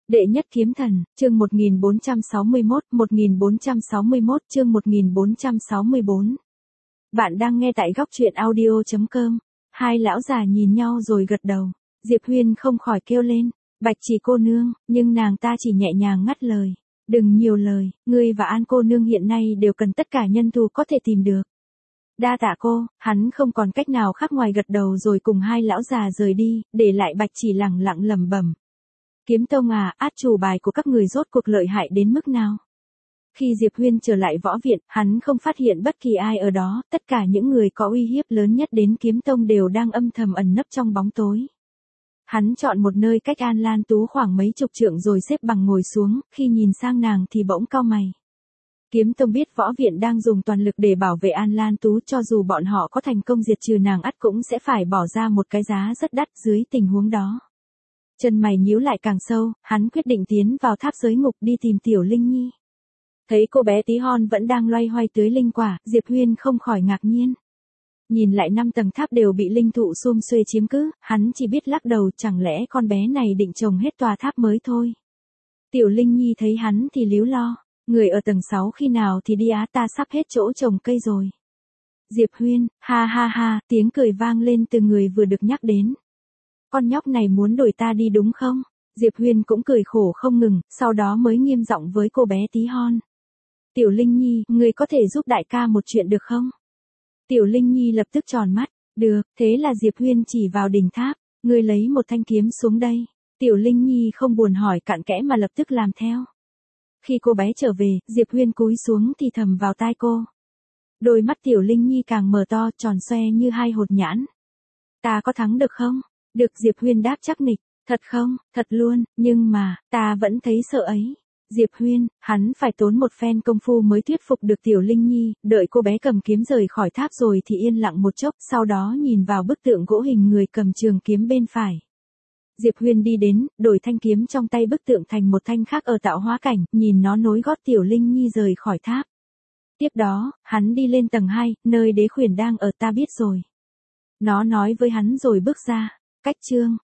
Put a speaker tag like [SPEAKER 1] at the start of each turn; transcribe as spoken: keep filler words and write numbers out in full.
[SPEAKER 1] Đệ nhất kiếm thần, chương một nghìn bốn trăm sáu mươi mốt, một nghìn bốn trăm sáu mươi mốt chương một nghìn bốn trăm sáu mươi bốn. Bạn đang nghe tại góc truyện audio chấm com. Hai lão già nhìn nhau rồi gật đầu. Diệp Huyên không khỏi kêu lên, Bạch Chỉ cô nương, nhưng nàng ta chỉ nhẹ nhàng ngắt lời. Đừng nhiều lời, ngươi và An cô nương hiện nay đều cần tất cả nhân thủ có thể tìm được. Đa tạ cô, hắn không còn cách nào khác ngoài gật đầu rồi cùng hai lão già rời đi, để lại Bạch Chỉ lẳng lặng lẩm bẩm. Kiếm tông à, át chủ bài của các người rốt cuộc lợi hại đến mức nào? Khi Diệp Huyên trở lại võ viện, hắn không phát hiện bất kỳ ai ở đó, tất cả những người có uy hiếp lớn nhất đến kiếm tông đều đang âm thầm ẩn nấp trong bóng tối. Hắn chọn một nơi cách An Lan Tú khoảng mấy chục trượng rồi xếp bằng ngồi xuống, khi nhìn sang nàng thì bỗng cau mày. Kiếm tông biết võ viện đang dùng toàn lực để bảo vệ An Lan Tú, cho dù bọn họ có thành công diệt trừ nàng ắt cũng sẽ phải bỏ ra một cái giá rất đắt dưới tình huống đó. Chân mày nhíu lại càng sâu, hắn quyết định tiến vào tháp giới ngục đi tìm Tiểu Linh Nhi. Thấy cô bé tí hon vẫn đang loay hoay tưới linh quả, Diệp Huyên không khỏi ngạc nhiên. Nhìn lại năm tầng tháp đều bị linh thụ sum xuê chiếm cứ, hắn chỉ biết lắc đầu, chẳng lẽ con bé này định trồng hết tòa tháp mới thôi. Tiểu Linh Nhi thấy hắn thì líu lo, người ở tầng sáu khi nào thì đi á, ta sắp hết chỗ trồng cây rồi. Diệp Huyên, ha ha ha, tiếng cười vang lên từ người vừa được nhắc đến. Con nhóc này muốn đuổi ta đi đúng không? Diệp Huyên cũng cười khổ không ngừng, sau đó mới nghiêm giọng với cô bé tí hon. Tiểu Linh Nhi, người có thể giúp đại ca một chuyện được không? Tiểu Linh Nhi lập tức tròn mắt, được, thế là Diệp Huyên chỉ vào đỉnh tháp, người lấy một thanh kiếm xuống đây. Tiểu Linh Nhi không buồn hỏi cặn kẽ mà lập tức làm theo. Khi cô bé trở về, Diệp Huyên cúi xuống thì thầm vào tai cô. Đôi mắt Tiểu Linh Nhi càng mở to, tròn xoe như hai hột nhãn. Ta có thắng được không? Được, Diệp Huyên đáp chắc nịch, thật không, thật luôn, nhưng mà, ta vẫn thấy sợ ấy. Diệp Huyên, hắn phải tốn một phen công phu mới thuyết phục được Tiểu Linh Nhi, đợi cô bé cầm kiếm rời khỏi tháp rồi thì yên lặng một chốc, sau đó nhìn vào bức tượng gỗ hình người cầm trường kiếm bên phải. Diệp Huyên đi đến, đổi thanh kiếm trong tay bức tượng thành một thanh khác ở tạo hóa cảnh, nhìn nó nối gót Tiểu Linh Nhi rời khỏi tháp. Tiếp đó, hắn đi lên tầng hai, nơi đế khuyển đang ở, ta biết rồi. Nó nói với hắn rồi bước ra. Cách chương